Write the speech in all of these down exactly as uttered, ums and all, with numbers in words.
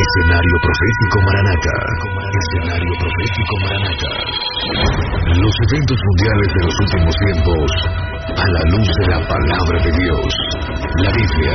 Escenario Profético Maranata. Escenario Profético Maranata. Los eventos mundiales de los últimos tiempos a la luz de la palabra de Dios. La Biblia.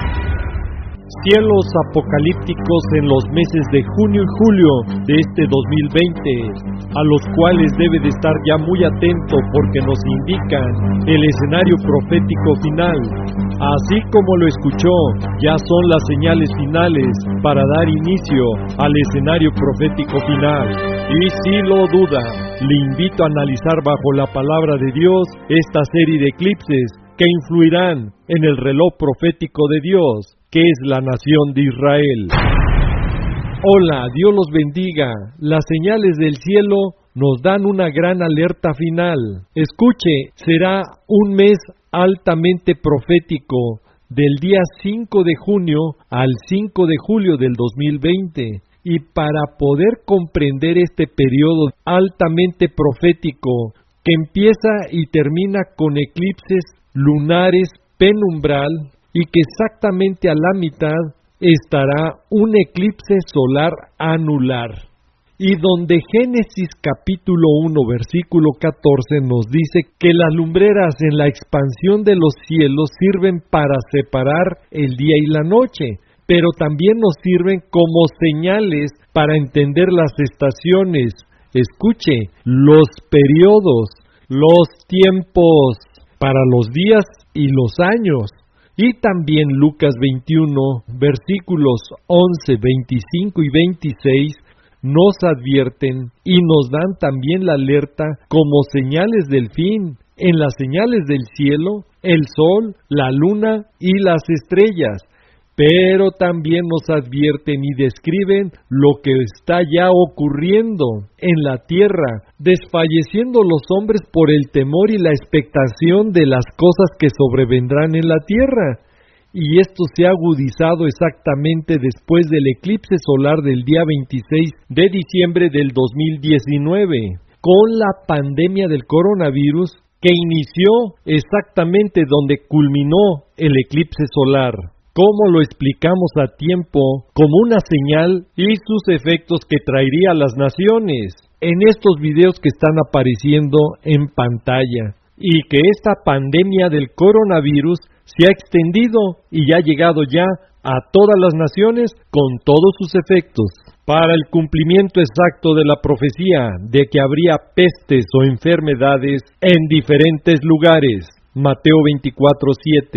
Cielos apocalípticos en los meses de junio y julio de este dos mil veinte, a los cuales debe de estar ya muy atento porque nos indican el escenario profético final. Así como lo escuchó, ya son las señales finales para dar inicio al escenario profético final. Y si lo duda, le invito a analizar bajo la palabra de Dios esta serie de eclipses que influirán en el reloj profético de Dios, que es la nación de Israel. Hola, Dios los bendiga. Las señales del cielo nos dan una gran alerta final. Escuche, será un mes altamente profético, del día cinco de junio al cinco de julio del dos mil veinte. Y para poder comprender este periodo altamente profético, que empieza y termina con eclipses lunares penumbral, y que exactamente a la mitad estará un eclipse solar anular. Y donde Génesis capítulo uno versículo catorce nos dice que las lumbreras en la expansión de los cielos sirven para separar el día y la noche, pero también nos sirven como señales para entender las estaciones. Escuche, los periodos, los tiempos para los días y los años. Y también Lucas veintiuno, versículos once, veinticinco y veintiséis, nos advierten y nos dan también la alerta como señales del fin. En las señales del cielo, el sol, la luna y las estrellas. Pero también nos advierten y describen lo que está ya ocurriendo en la tierra, desfalleciendo los hombres por el temor y la expectación de las cosas que sobrevendrán en la tierra. Y esto se ha agudizado exactamente después del eclipse solar del día veintiséis de diciembre del dos mil diecinueve, con la pandemia del coronavirus que inició exactamente donde culminó el eclipse solar. Cómo lo explicamos a tiempo como una señal y sus efectos que traería a las naciones en estos videos que están apareciendo en pantalla, y que esta pandemia del coronavirus se ha extendido y ha llegado ya a todas las naciones con todos sus efectos. Para el cumplimiento exacto de la profecía de que habría pestes o enfermedades en diferentes lugares. Mateo veinticuatro siete.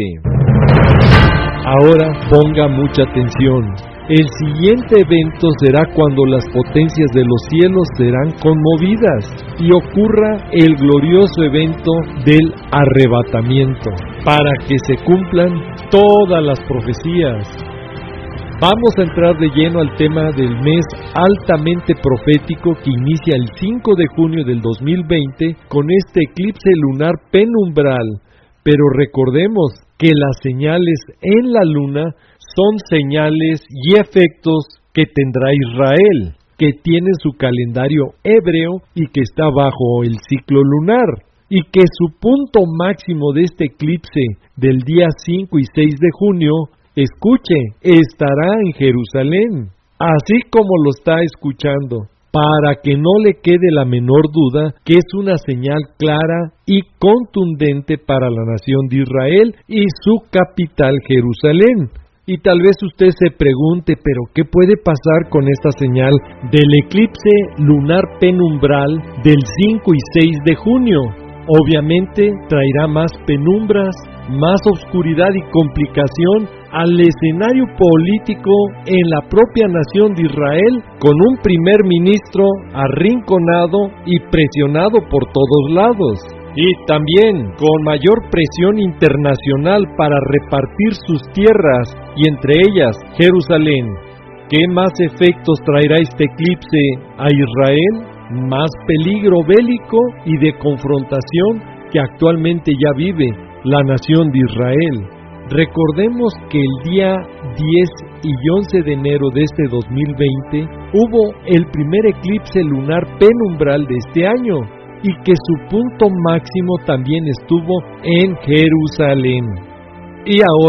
Ahora ponga mucha atención. El siguiente evento será cuando las potencias de los cielos serán conmovidas y ocurra el glorioso evento del arrebatamiento, para que se cumplan todas las profecías. Vamos a entrar de lleno al tema del mes altamente profético que inicia el cinco de junio del dos mil veinte con este eclipse lunar penumbral. Pero recordemos que las señales en la luna son señales y efectos que tendrá Israel, que tiene su calendario hebreo y que está bajo el ciclo lunar, y que su punto máximo de este eclipse del día cinco y seis de junio, escuche, estará en Jerusalén, así como lo está escuchando, para que no le quede la menor duda que es una señal clara y contundente para la nación de Israel y su capital Jerusalén. Y tal vez usted se pregunte, ¿pero qué puede pasar con esta señal del eclipse lunar penumbral del cinco y seis de junio? Obviamente traerá más penumbras, más oscuridad y complicación al escenario político en la propia nación de Israel, con un primer ministro arrinconado y presionado por todos lados. Y también con mayor presión internacional para repartir sus tierras, y entre ellas Jerusalén. ¿Qué más efectos traerá este eclipse a Israel? Más peligro bélico y de confrontación que actualmente ya vive la nación de Israel. Recordemos que el día diez y once de enero de este dos mil veinte hubo el primer eclipse lunar penumbral de este año, y que su punto máximo también estuvo en Jerusalén. Y ahora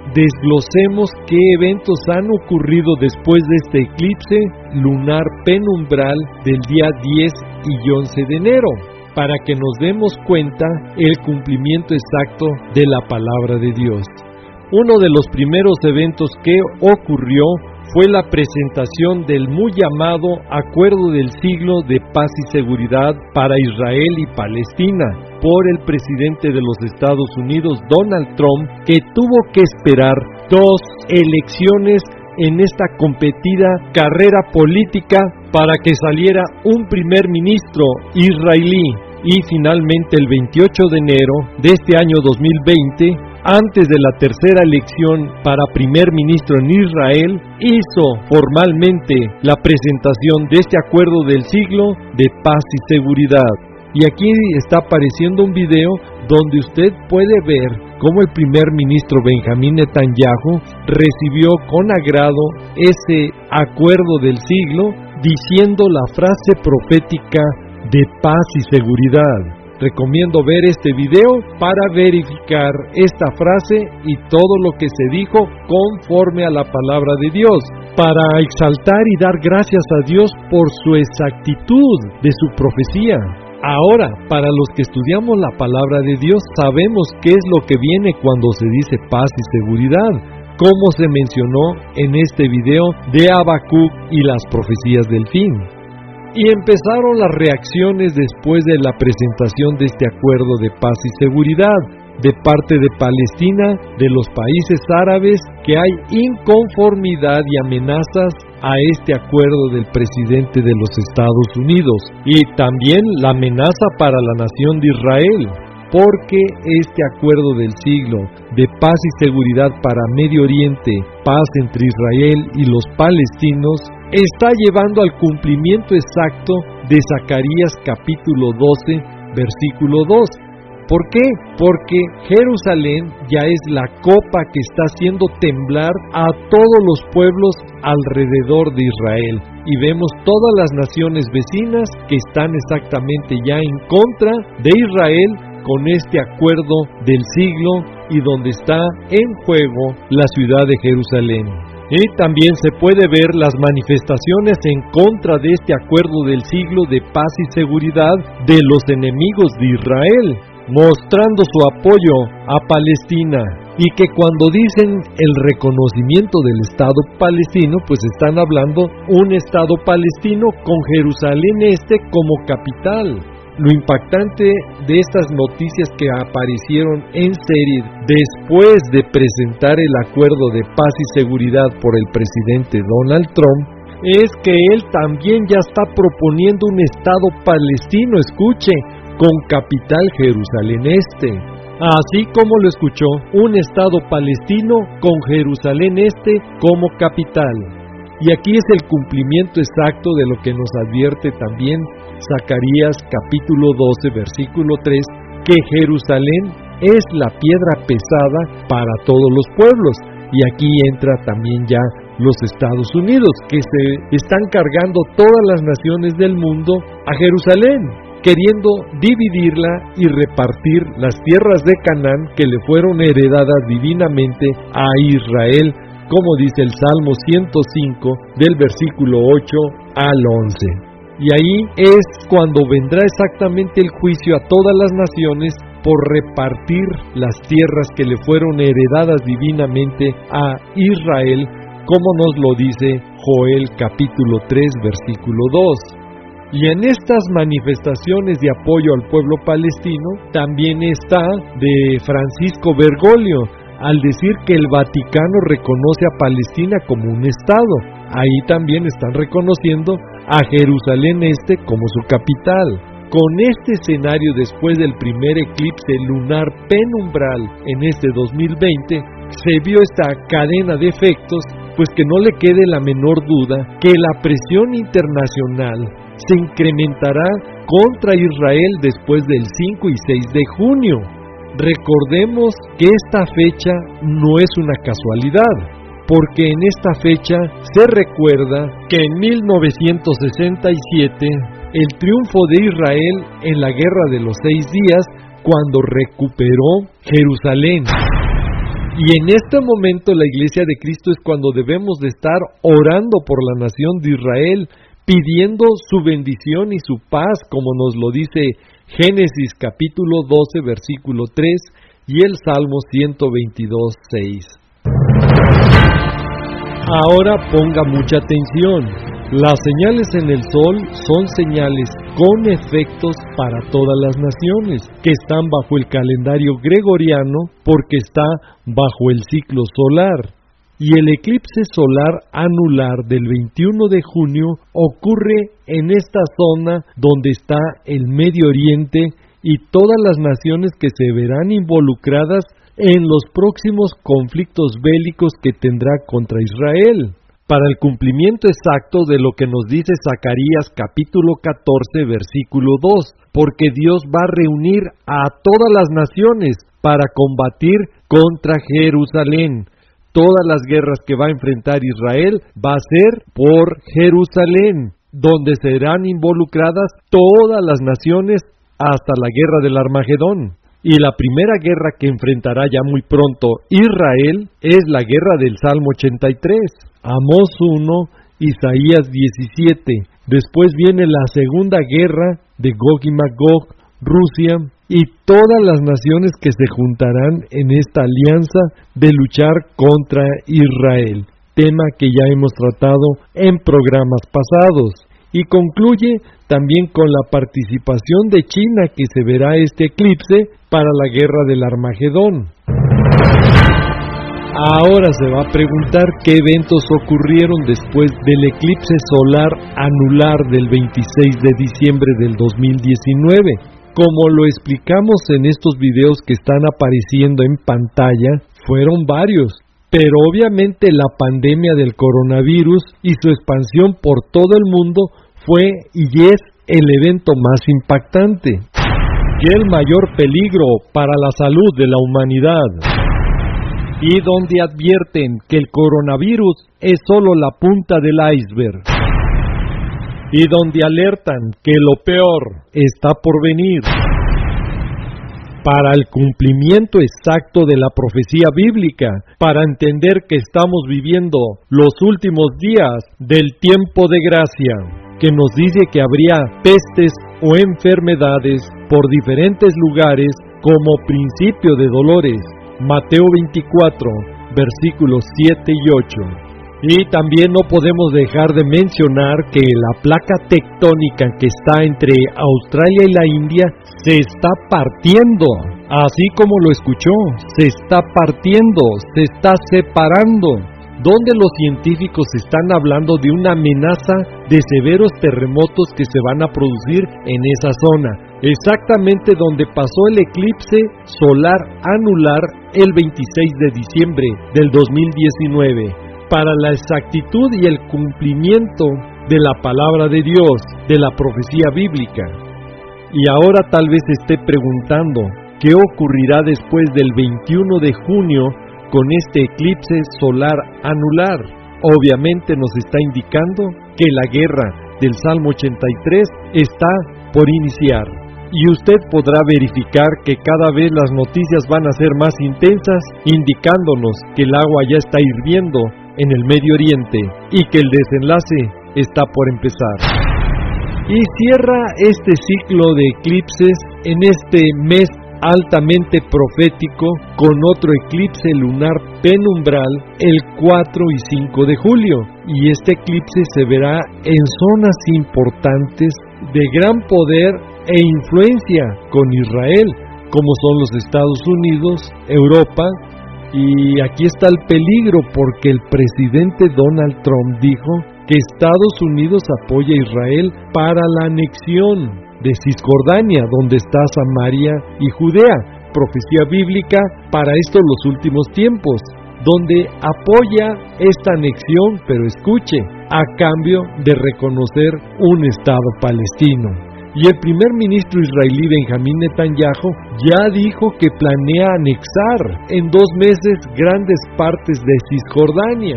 desglosemos qué eventos han ocurrido después de este eclipse lunar penumbral del día diez y once de enero, para que nos demos cuenta el cumplimiento exacto de la palabra de Dios. Uno de los primeros eventos que ocurrió fue la presentación del muy llamado Acuerdo del Siglo de Paz y Seguridad para Israel y Palestina por el presidente de los Estados Unidos, Donald Trump, que tuvo que esperar dos elecciones en esta competida carrera política para que saliera un primer ministro israelí. Y finalmente el veintiocho de enero de este año dos mil veinte, antes de la tercera elección para primer ministro en Israel, hizo formalmente la presentación de este acuerdo del siglo de paz y seguridad. Y aquí está apareciendo un video donde usted puede ver cómo el primer ministro Benjamín Netanyahu recibió con agrado ese acuerdo del siglo, diciendo la frase profética de paz y seguridad. Recomiendo ver este video para verificar esta frase y todo lo que se dijo conforme a la palabra de Dios, para exaltar y dar gracias a Dios por su exactitud de su profecía. Ahora, para los que estudiamos la palabra de Dios, sabemos qué es lo que viene cuando se dice paz y seguridad, como se mencionó en este video de Habacuc y las profecías del fin. Y empezaron las reacciones después de la presentación de este acuerdo de paz y seguridad de parte de Palestina, de los países árabes, que hay inconformidad y amenazas a este acuerdo del presidente de los Estados Unidos, y también la amenaza para la nación de Israel, porque este acuerdo del siglo de paz y seguridad para Medio Oriente, paz entre Israel y los palestinos, está llevando al cumplimiento exacto de Zacarías capítulo doce, versículo dos. ¿Por qué? Porque Jerusalén ya es la copa que está haciendo temblar a todos los pueblos alrededor de Israel. Y vemos todas las naciones vecinas que están exactamente ya en contra de Israel con este acuerdo del siglo, y donde está en juego la ciudad de Jerusalén. Y también se puede ver las manifestaciones en contra de este acuerdo del siglo de paz y seguridad de los enemigos de Israel, mostrando su apoyo a Palestina, y que cuando dicen el reconocimiento del Estado palestino, pues están hablando un Estado palestino con Jerusalén Este como capital. Lo impactante de estas noticias que aparecieron en serie después de presentar el acuerdo de paz y seguridad por el presidente Donald Trump es que él también ya está proponiendo un Estado palestino, escuche, con capital Jerusalén Este. Así como lo escuchó, un Estado palestino con Jerusalén Este como capital. Y aquí es el cumplimiento exacto de lo que nos advierte también Zacarías capítulo doce, versículo tres, que Jerusalén es la piedra pesada para todos los pueblos. Y aquí entra también ya los Estados Unidos, que se están cargando todas las naciones del mundo a Jerusalén, queriendo dividirla y repartir las tierras de Canaán que le fueron heredadas divinamente a Israel, como dice el Salmo ciento cinco, del versículo ocho al once. Y ahí es cuando vendrá exactamente el juicio a todas las naciones por repartir las tierras que le fueron heredadas divinamente a Israel, como nos lo dice Joel capítulo tres, versículo dos. Y en estas manifestaciones de apoyo al pueblo palestino, también está de Francisco Bergoglio, al decir que el Vaticano reconoce a Palestina como un Estado. Ahí también están reconociendo a Jerusalén Este como su capital. Con este escenario, después del primer eclipse lunar penumbral en este dos mil veinte, se vio esta cadena de efectos, pues que no le quede la menor duda que la presión internacional se incrementará contra Israel después del cinco y seis de junio. Recordemos que esta fecha no es una casualidad, porque en esta fecha se recuerda que en mil novecientos sesenta y siete, el triunfo de Israel en la Guerra de los Seis Días, cuando recuperó Jerusalén. Y en este momento la Iglesia de Cristo es cuando debemos de estar orando por la nación de Israel, pidiendo su bendición y su paz, como nos lo dice Génesis capítulo doce, versículo tres, y el Salmo ciento veintidós, seis. Ahora ponga mucha atención. Las señales en el sol son señales con efectos para todas las naciones, que están bajo el calendario gregoriano porque está bajo el ciclo solar. Y el eclipse solar anular del veintiuno de junio ocurre en esta zona donde está el Medio Oriente y todas las naciones que se verán involucradas en los próximos conflictos bélicos que tendrá contra Israel, para el cumplimiento exacto de lo que nos dice Zacarías capítulo catorce, versículo dos, porque Dios va a reunir a todas las naciones para combatir contra Jerusalén. Todas las guerras que va a enfrentar Israel va a ser por Jerusalén, donde serán involucradas todas las naciones hasta la guerra del Armagedón. Y la primera guerra que enfrentará ya muy pronto Israel es la guerra del Salmo ochenta y tres, Amós uno, Isaías diecisiete. Después viene la segunda guerra de Gog y Magog, Rusia y todas las naciones que se juntarán en esta alianza de luchar contra Israel, tema que ya hemos tratado en programas pasados. Y concluye también con la participación de China, que se verá este eclipse para la guerra del Armagedón. Ahora se va a preguntar qué eventos ocurrieron después del eclipse solar anular del veintiséis de diciembre del dos mil diecinueve. Como lo explicamos en estos videos que están apareciendo en pantalla, fueron varios. Pero obviamente la pandemia del coronavirus y su expansión por todo el mundo fue y es el evento más impactante y el mayor peligro para la salud de la humanidad. Y donde advierten que el coronavirus es solo la punta del iceberg. Y donde alertan que lo peor está por venir. Para el cumplimiento exacto de la profecía bíblica, para entender que estamos viviendo los últimos días del tiempo de gracia, que nos dice que habría pestes o enfermedades por diferentes lugares como principio de dolores. Mateo veinticuatro, versículos siete y ocho. Y también no podemos dejar de mencionar que la placa tectónica que está entre Australia y la India se está partiendo, así como lo escuchó, se está partiendo, se está separando, donde los científicos están hablando de una amenaza de severos terremotos que se van a producir en esa zona, exactamente donde pasó el eclipse solar anular el veintiséis de diciembre del dos mil diecinueve. Para la exactitud y el cumplimiento de la palabra de Dios, de la profecía bíblica. Y ahora tal vez esté preguntando, ¿qué ocurrirá después del veintiuno de junio con este eclipse solar anular? Obviamente nos está indicando que la guerra del Salmo ochenta y tres está por iniciar. Y usted podrá verificar que cada vez las noticias van a ser más intensas, indicándonos que el agua ya está hirviendo en el Medio Oriente y que el desenlace está por empezar. Y cierra este ciclo de eclipses en este mes altamente profético con otro eclipse lunar penumbral el cuatro y cinco de julio. Y este eclipse se verá en zonas importantes de gran poder e influencia con Israel, como son los Estados Unidos, Europa. Y aquí está el peligro, porque el presidente Donald Trump dijo que Estados Unidos apoya a Israel para la anexión de Cisjordania, donde está Samaria y Judea, profecía bíblica para estos los últimos tiempos, donde apoya esta anexión, pero escuche, a cambio de reconocer un Estado palestino. Y el primer ministro israelí Benjamín Netanyahu ya dijo que planea anexar en dos meses grandes partes de Cisjordania.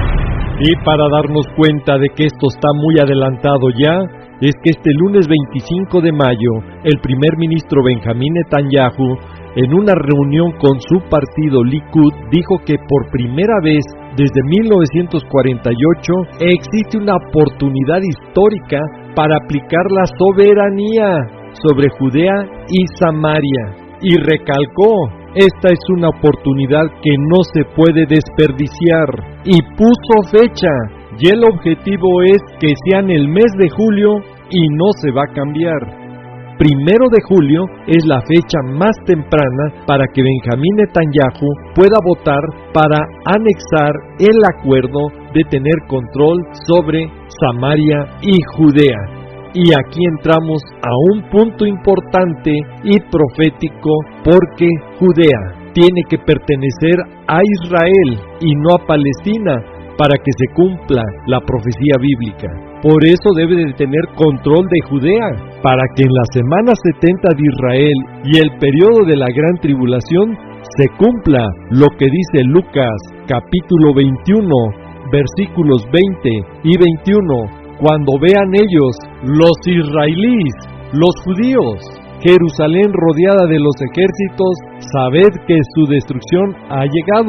Y para darnos cuenta de que esto está muy adelantado ya, es que este lunes veinticinco de mayo, el primer ministro Benjamín Netanyahu en una reunión con su partido Likud, dijo que por primera vez desde mil novecientos cuarenta y ocho existe una oportunidad histórica para aplicar la soberanía sobre Judea y Samaria, y recalcó: esta es una oportunidad que no se puede desperdiciar, y puso fecha, y el objetivo es que sea en el mes de julio y no se va a cambiar. Primero de julio es la fecha más temprana para que Benjamín Netanyahu pueda votar para anexar el acuerdo de tener control sobre Samaria y Judea. Y aquí entramos a un punto importante y profético, porque Judea tiene que pertenecer a Israel y no a Palestina para que se cumpla la profecía bíblica. Por eso debe de tener control de Judea, para que en la semana setenta de Israel y el periodo de la gran tribulación se cumpla lo que dice Lucas capítulo veintiuno, versículos veinte y veintiuno, cuando vean ellos, los israelíes, los judíos, Jerusalén rodeada de los ejércitos, sabed que su destrucción ha llegado.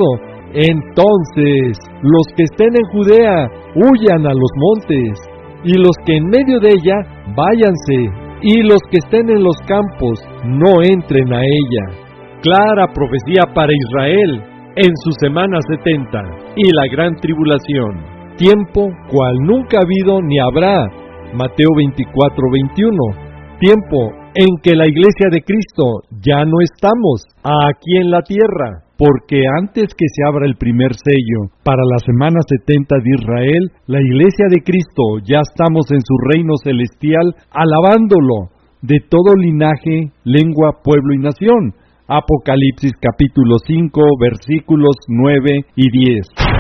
Entonces, los que estén en Judea, huyan a los montes, y los que en medio de ella, váyanse, y los que estén en los campos, no entren a ella. Clara profecía para Israel en su semana setenta y la gran tribulación, tiempo cual nunca ha habido ni habrá. Mateo veinticuatro veintiuno, tiempo en que la iglesia de Cristo ya no estamos aquí en la tierra, porque antes que se abra el primer sello para la semana setenta de Israel, la iglesia de Cristo ya estamos en su reino celestial, alabándolo de todo linaje, lengua, pueblo y nación. Apocalipsis capítulo cinco, versículos nueve y diez.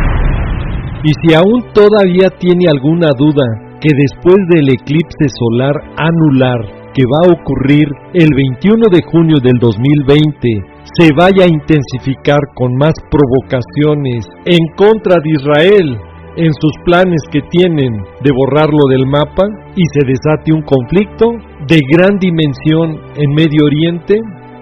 Y si aún todavía tiene alguna duda que después del eclipse solar anular que va a ocurrir el veintiuno de junio del dos mil veinte, se vaya a intensificar con más provocaciones en contra de Israel en sus planes que tienen de borrarlo del mapa y se desate un conflicto de gran dimensión en Medio Oriente,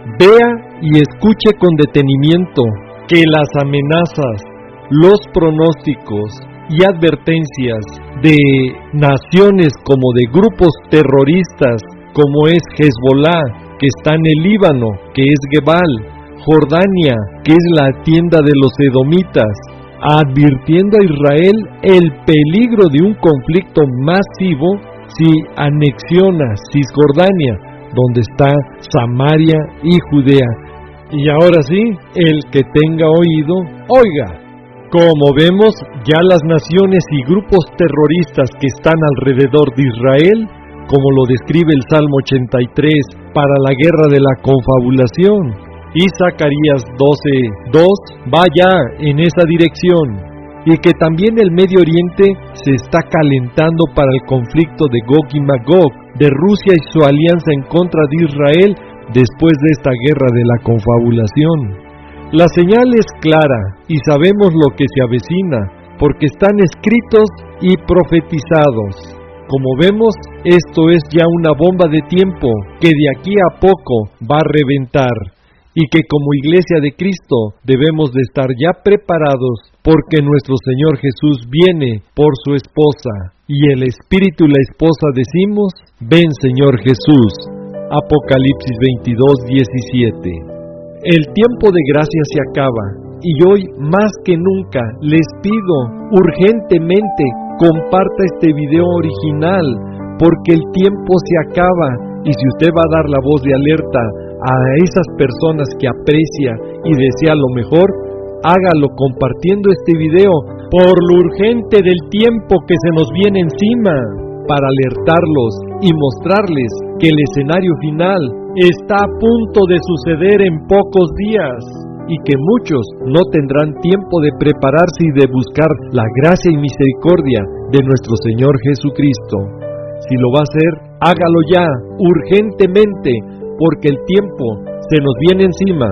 vea y escuche con detenimiento que las amenazas, los pronósticos y advertencias de naciones como de grupos terroristas como es Hezbollah, que está en el Líbano, que es Gebal, Jordania, que es la tienda de los edomitas, advirtiendo a Israel el peligro de un conflicto masivo si anexiona Cisjordania, donde está Samaria y Judea. Y ahora sí, el que tenga oído, oiga. Como vemos, ya las naciones y grupos terroristas que están alrededor de Israel, como lo describe el Salmo ochenta y tres, para la guerra de la confabulación, y Zacarías doce dos, va ya en esa dirección, y que también el Medio Oriente se está calentando para el conflicto de Gog y Magog, de Rusia y su alianza en contra de Israel después de esta guerra de la confabulación. La señal es clara y sabemos lo que se avecina, porque están escritos y profetizados. Como vemos, esto es ya una bomba de tiempo que de aquí a poco va a reventar, y que como iglesia de Cristo debemos de estar ya preparados, porque nuestro Señor Jesús viene por su esposa, y el Espíritu y la esposa decimos: ven Señor Jesús. Apocalipsis veintidós diecisiete. El tiempo de gracia se acaba, y hoy más que nunca les pido urgentemente comparta este video original, porque el tiempo se acaba, y si usted va a dar la voz de alerta a esas personas que aprecia y desea lo mejor, hágalo compartiendo este video por lo urgente del tiempo que se nos viene encima, para alertarlos y mostrarles que el escenario final está a punto de suceder en pocos días, y que muchos no tendrán tiempo de prepararse y de buscar la gracia y misericordia de nuestro Señor Jesucristo. Si lo va a hacer, hágalo ya, urgentemente, porque el tiempo se nos viene encima.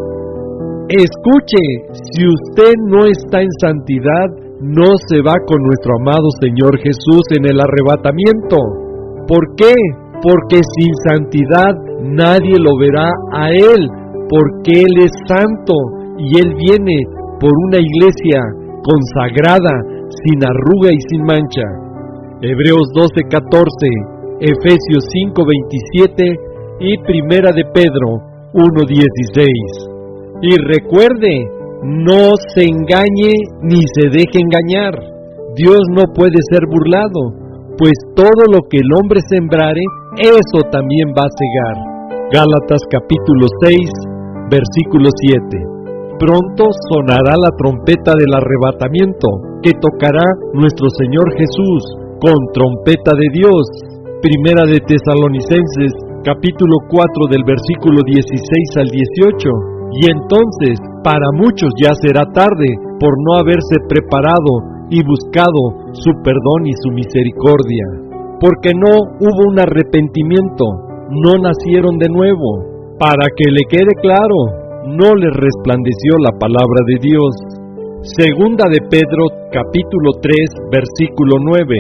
Escuche, si usted no está en santidad, no se va con nuestro amado Señor Jesús en el arrebatamiento. ¿Por qué? Porque sin santidad nadie lo verá a Él, porque Él es santo y Él viene por una iglesia consagrada, sin arruga y sin mancha. Hebreos doce catorce, Efesios cinco veintisiete y Primera de Pedro uno dieciséis. Y recuerde, no se engañe ni se deje engañar. Dios no puede ser burlado, pues todo lo que el hombre sembrare, eso también va a segar. Gálatas capítulo seis, versículo siete. Pronto sonará la trompeta del arrebatamiento, que tocará nuestro Señor Jesús, con trompeta de Dios. Primera de Tesalonicenses, capítulo cuatro, del versículo dieciséis al dieciocho. Y entonces, para muchos ya será tarde, por no haberse preparado y buscado su perdón y su misericordia. Porque no hubo un arrepentimiento, no nacieron de nuevo. Para que le quede claro, no les resplandeció la palabra de Dios. Segunda de Pedro, capítulo tres, versículo nueve.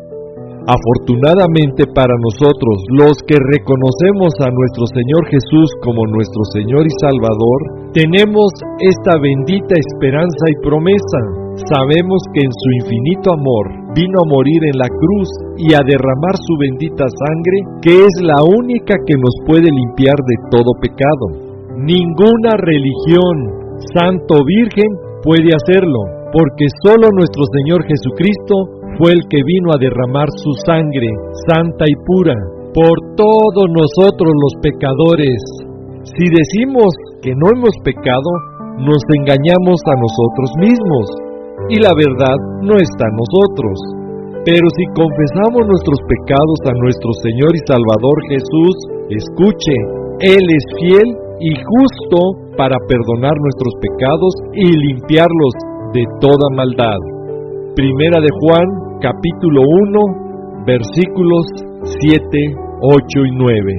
Afortunadamente para nosotros, los que reconocemos a nuestro Señor Jesús como nuestro Señor y Salvador, tenemos esta bendita esperanza y promesa. Sabemos que en su infinito amor vino a morir en la cruz y a derramar su bendita sangre, que es la única que nos puede limpiar de todo pecado. Ninguna religión, santo o virgen, puede hacerlo, porque solo nuestro Señor Jesucristo fue el que vino a derramar su sangre, santa y pura, por todos nosotros los pecadores. Si decimos que no hemos pecado, nos engañamos a nosotros mismos, y la verdad no está en nosotros. Pero si confesamos nuestros pecados a nuestro Señor y Salvador Jesús, escuche, Él es fiel y justo para perdonar nuestros pecados y limpiarlos de toda maldad. Primera de Juan, capítulo uno, versículos siete, ocho y nueve.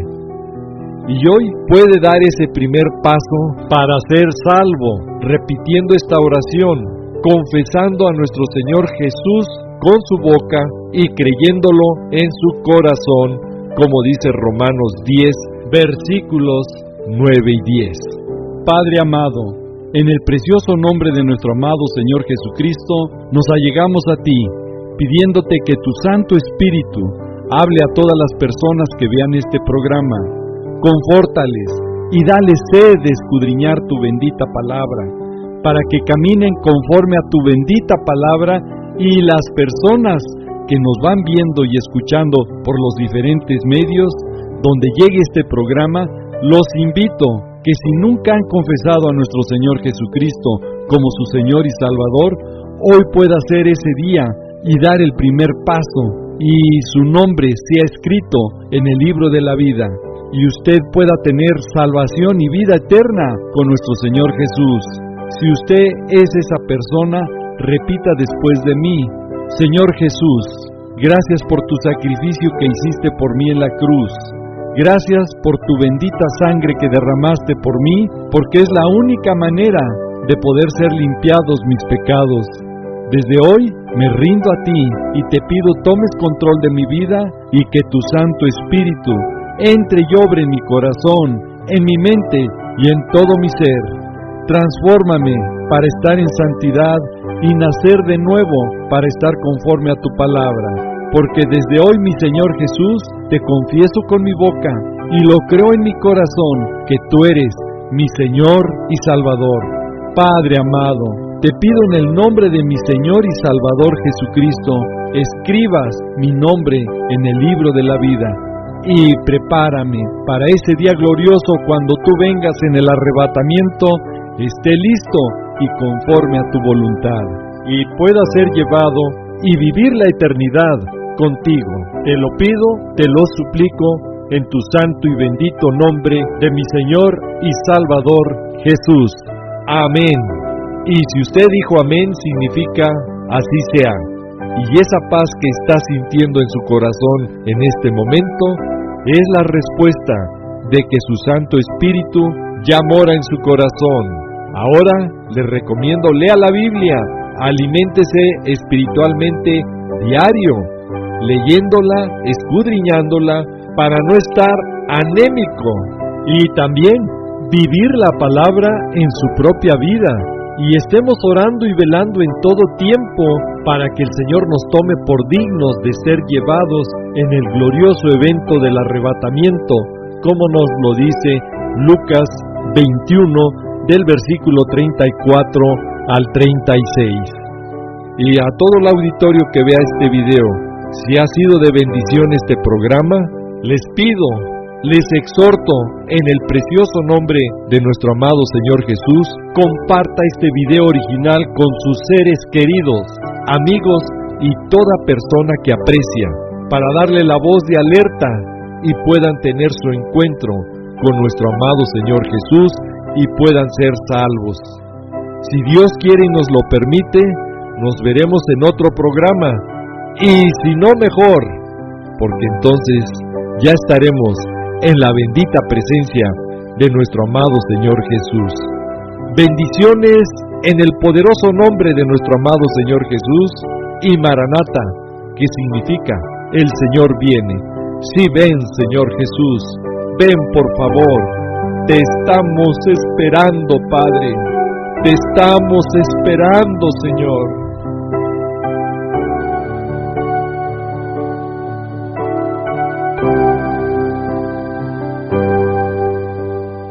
Y hoy puede dar ese primer paso para ser salvo, repitiendo esta oración, confesando a nuestro Señor Jesús con su boca y creyéndolo en su corazón, como dice Romanos diez, versículos nueve y diez. Padre amado, en el precioso nombre de nuestro amado Señor Jesucristo, nos allegamos a ti, pidiéndote que tu Santo Espíritu hable a todas las personas que vean este programa. Confórtales y dales sed de escudriñar tu bendita palabra, para que caminen conforme a tu bendita palabra, y las personas que nos van viendo y escuchando por los diferentes medios donde llegue este programa, los invito que si nunca han confesado a nuestro Señor Jesucristo como su Señor y Salvador, hoy pueda ser ese día y dar el primer paso, y su nombre sea escrito en el libro de la vida, y usted pueda tener salvación y vida eterna con nuestro Señor Jesús. Si usted es esa persona, repita después de mí: Señor Jesús, gracias por tu sacrificio que hiciste por mí en la cruz. Gracias por tu bendita sangre que derramaste por mí, porque es la única manera de poder ser limpiados mis pecados. Desde hoy me rindo a ti y te pido tomes control de mi vida y que tu Santo Espíritu entre y obre en mi corazón, en mi mente y en todo mi ser. Transfórmame para estar en santidad y nacer de nuevo para estar conforme a tu palabra. Porque desde hoy, mi Señor Jesús, te confieso con mi boca y lo creo en mi corazón que tú eres mi Señor y Salvador. Padre amado, te pido en el nombre de mi Señor y Salvador Jesucristo, escribas mi nombre en el libro de la vida y prepárame para ese día glorioso cuando tú vengas en el arrebatamiento, esté listo y conforme a tu voluntad, y pueda ser llevado y vivir la eternidad contigo. Te lo pido, te lo suplico, en tu santo y bendito nombre de mi Señor y Salvador Jesús. Amén. Y si usted dijo amén, significa así sea. Y esa paz que está sintiendo en su corazón en este momento es la respuesta de que su Santo Espíritu ya mora en su corazón. Ahora le recomiendo lea la Biblia, aliméntese espiritualmente diario, leyéndola, escudriñándola, para no estar anémico. Y también vivir la palabra en su propia vida, y estemos orando y velando en todo tiempo para que el Señor nos tome por dignos de ser llevados en el glorioso evento del arrebatamiento, como nos lo dice Lucas veintiuno, del versículo treinta y cuatro al treinta y seis. Y a todo el auditorio que vea este video, si ha sido de bendición este programa, les pido, les exhorto, en el precioso nombre de nuestro amado Señor Jesús, comparta este video original con sus seres queridos, amigos y toda persona que aprecia, para darle la voz de alerta y puedan tener su encuentro con nuestro amado Señor Jesús y puedan ser salvos. Si Dios quiere y nos lo permite, nos veremos en otro programa, y si no, mejor, porque entonces ya estaremos en la bendita presencia de nuestro amado Señor Jesús. Bendiciones en el poderoso nombre de nuestro amado Señor Jesús, y Maranata, que significa el Señor viene. Sí, ven, Señor Jesús, ven por favor, te estamos esperando, Padre, te estamos esperando, Señor.